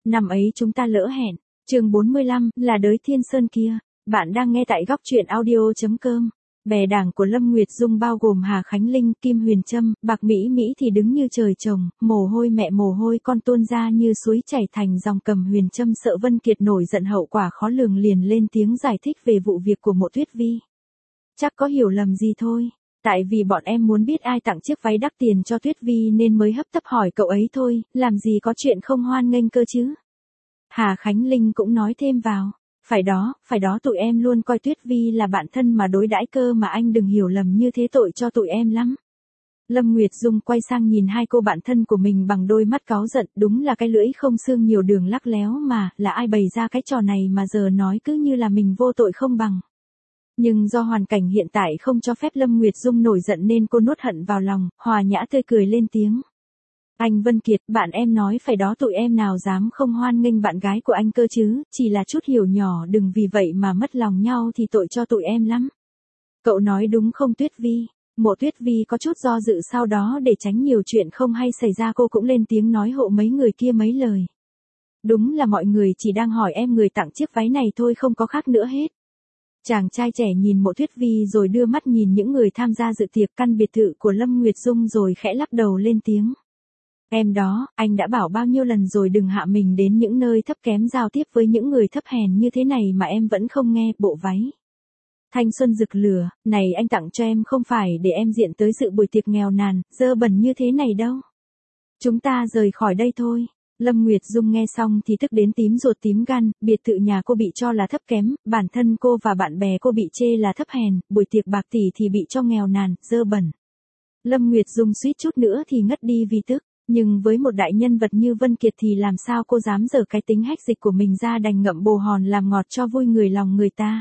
năm ấy chúng ta lỡ hẹn. Chương 45, là đới Thiên Sơn kia. Bạn đang nghe tại góc truyện audio.com. Bè đảng của Lâm Nguyệt Dung bao gồm Hà Khánh Linh, Kim Huyền Trâm, Bạc Mỹ Mỹ thì đứng như trời trồng, mồ hôi mẹ mồ hôi con tuôn ra như suối chảy thành dòng. Cầm Huyền Trâm sợ Vân Kiệt nổi giận hậu quả khó lường liền lên tiếng giải thích về vụ việc của Mộ Tuyết Vi. Chắc có hiểu lầm gì thôi. Tại vì bọn em muốn biết ai tặng chiếc váy đắt tiền cho Tuyết Vi nên mới hấp tấp hỏi cậu ấy thôi, làm gì có chuyện không hoan nghênh cơ chứ. Hà Khánh Linh cũng nói thêm vào. Phải đó tụi em luôn coi Tuyết Vi là bạn thân mà đối đãi cơ mà anh đừng hiểu lầm như thế tội cho tụi em lắm. Lâm Nguyệt Dung quay sang nhìn hai cô bạn thân của mình bằng đôi mắt cáu giận, đúng là cái lưỡi không xương nhiều đường lắc léo mà, là ai bày ra cái trò này mà giờ nói cứ như là mình vô tội không bằng. Nhưng do hoàn cảnh hiện tại không cho phép Lâm Nguyệt Dung nổi giận nên cô nuốt hận vào lòng, hòa nhã tươi cười lên tiếng. Anh Vân Kiệt, bạn em nói phải đó tụi em nào dám không hoan nghênh bạn gái của anh cơ chứ, chỉ là chút hiểu nhỏ đừng vì vậy mà mất lòng nhau thì tội cho tụi em lắm. Cậu nói đúng không Tuyết Vi? Mộ Tuyết Vi có chút do dự sau đó để tránh nhiều chuyện không hay xảy ra cô cũng lên tiếng nói hộ mấy người kia mấy lời. Đúng là mọi người chỉ đang hỏi em người tặng chiếc váy này thôi không có khác nữa hết. Chàng trai trẻ nhìn Mộ Tuyết Vi rồi đưa mắt nhìn những người tham gia dự tiệc căn biệt thự của Lâm Nguyệt Dung rồi khẽ lắc đầu lên tiếng. Em đó, anh đã bảo bao nhiêu lần rồi đừng hạ mình đến những nơi thấp kém giao tiếp với những người thấp hèn như thế này mà em vẫn không nghe. Bộ váy thanh xuân rực lửa, này anh tặng cho em không phải để em diện tới dự buổi tiệc nghèo nàn, dơ bẩn như thế này đâu. Chúng ta rời khỏi đây thôi. Lâm Nguyệt Dung nghe xong thì tức đến tím ruột tím gan, biệt thự nhà cô bị cho là thấp kém, bản thân cô và bạn bè cô bị chê là thấp hèn, buổi tiệc bạc tỷ thì bị cho nghèo nàn, dơ bẩn. Lâm Nguyệt Dung suýt chút nữa thì ngất đi vì tức. Nhưng với một đại nhân vật như Vân Kiệt thì làm sao cô dám dở cái tính hách dịch của mình ra đành ngậm bồ hòn làm ngọt cho vui người lòng người ta.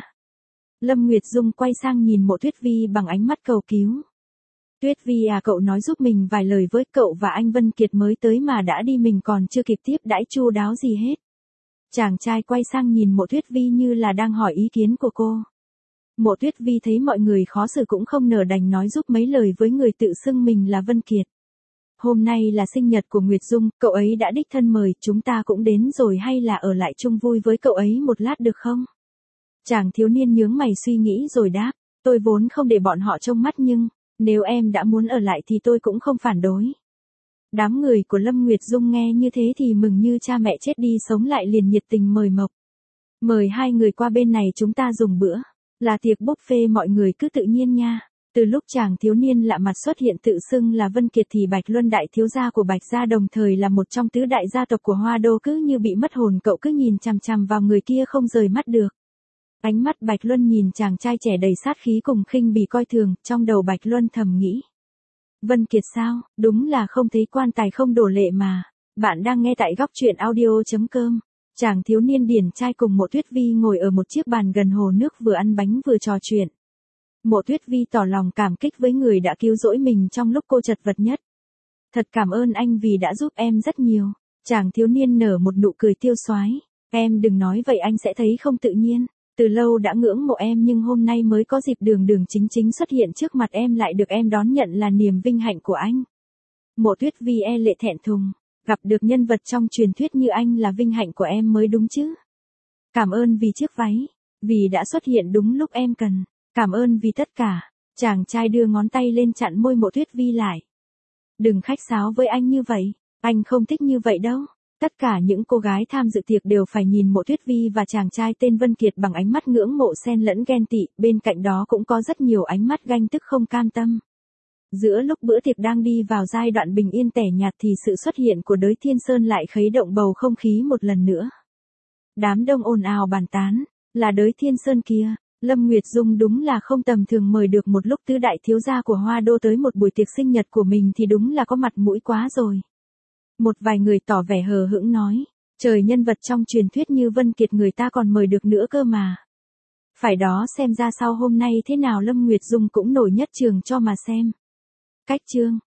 Lâm Nguyệt Dung quay sang nhìn Mộ Tuyết Vi bằng ánh mắt cầu cứu. Tuyết Vi à, cậu nói giúp mình vài lời với, cậu và anh Vân Kiệt mới tới mà đã đi mình còn chưa kịp tiếp đãi chu đáo gì hết. Chàng trai quay sang nhìn Mộ Tuyết Vi như là đang hỏi ý kiến của cô. Mộ Tuyết Vi thấy mọi người khó xử cũng không nỡ đành nói giúp mấy lời với người tự xưng mình là Vân Kiệt. Hôm nay là sinh nhật của Nguyệt Dung, cậu ấy đã đích thân mời, chúng ta cũng đến rồi hay là ở lại chung vui với cậu ấy một lát được không? Chàng thiếu niên nhướng mày suy nghĩ rồi đáp, tôi vốn không để bọn họ trông mắt nhưng, nếu em đã muốn ở lại thì tôi cũng không phản đối. Đám người của Lâm Nguyệt Dung nghe như thế thì mừng như cha mẹ chết đi sống lại liền nhiệt tình mời mộc. Mời hai người qua bên này chúng ta dùng bữa, là tiệc buffet mọi người cứ tự nhiên nha. Từ lúc chàng thiếu niên lạ mặt xuất hiện tự xưng là Vân Kiệt thì Bạch Luân đại thiếu gia của Bạch gia đồng thời là một trong tứ đại gia tộc của Hoa Đô cứ như bị mất hồn, cậu cứ nhìn chằm chằm vào người kia không rời mắt được. Ánh mắt Bạch Luân nhìn chàng trai trẻ đầy sát khí cùng khinh bỉ coi thường, trong đầu Bạch Luân thầm nghĩ. Vân Kiệt sao, đúng là không thấy quan tài không đổ lệ mà. Bạn đang nghe tại góc truyện audio.com. Chàng thiếu niên điển trai cùng Mộ Tuyết Vi ngồi ở một chiếc bàn gần hồ nước vừa ăn bánh vừa trò chuyện. Mộ Tuyết Vi tỏ lòng cảm kích với người đã cứu rỗi mình trong lúc cô chật vật nhất. Thật cảm ơn anh vì đã giúp em rất nhiều. Chàng thiếu niên nở một nụ cười tiêu xoái. Em đừng nói vậy anh sẽ thấy không tự nhiên. Từ lâu đã ngưỡng mộ em nhưng hôm nay mới có dịp đường chính chính xuất hiện trước mặt em lại được em đón nhận là niềm vinh hạnh của anh. Mộ Tuyết Vi e lệ thẹn thùng. Gặp được nhân vật trong truyền thuyết như anh là vinh hạnh của em mới đúng chứ. Cảm ơn vì chiếc váy. Vì đã xuất hiện đúng lúc em cần. Cảm ơn vì tất cả. Chàng trai đưa ngón tay lên chặn môi Mộ Tuyết Vi lại. Đừng khách sáo với anh như vậy. Anh không thích như vậy đâu. Tất cả những cô gái tham dự tiệc đều phải nhìn Mộ Tuyết Vi và chàng trai tên Vân Kiệt bằng ánh mắt ngưỡng mộ xen lẫn ghen tị. Bên cạnh đó cũng có rất nhiều ánh mắt ganh tức không cam tâm. Giữa lúc bữa tiệc đang đi vào giai đoạn bình yên tẻ nhạt thì sự xuất hiện của đới Thiên Sơn lại khuấy động bầu không khí một lần nữa. Đám đông ồn ào bàn tán. Là đới Thiên Sơn kia. Lâm Nguyệt Dung đúng là không tầm thường, mời được một lúc tứ đại thiếu gia của Hoa Đô tới một buổi tiệc sinh nhật của mình thì đúng là có mặt mũi quá rồi. Một vài người tỏ vẻ hờ hững nói, trời, nhân vật trong truyền thuyết như Vân Kiệt người ta còn mời được nữa cơ mà. Phải đó, xem ra sau hôm nay thế nào Lâm Nguyệt Dung cũng nổi nhất trường cho mà xem. Cách chương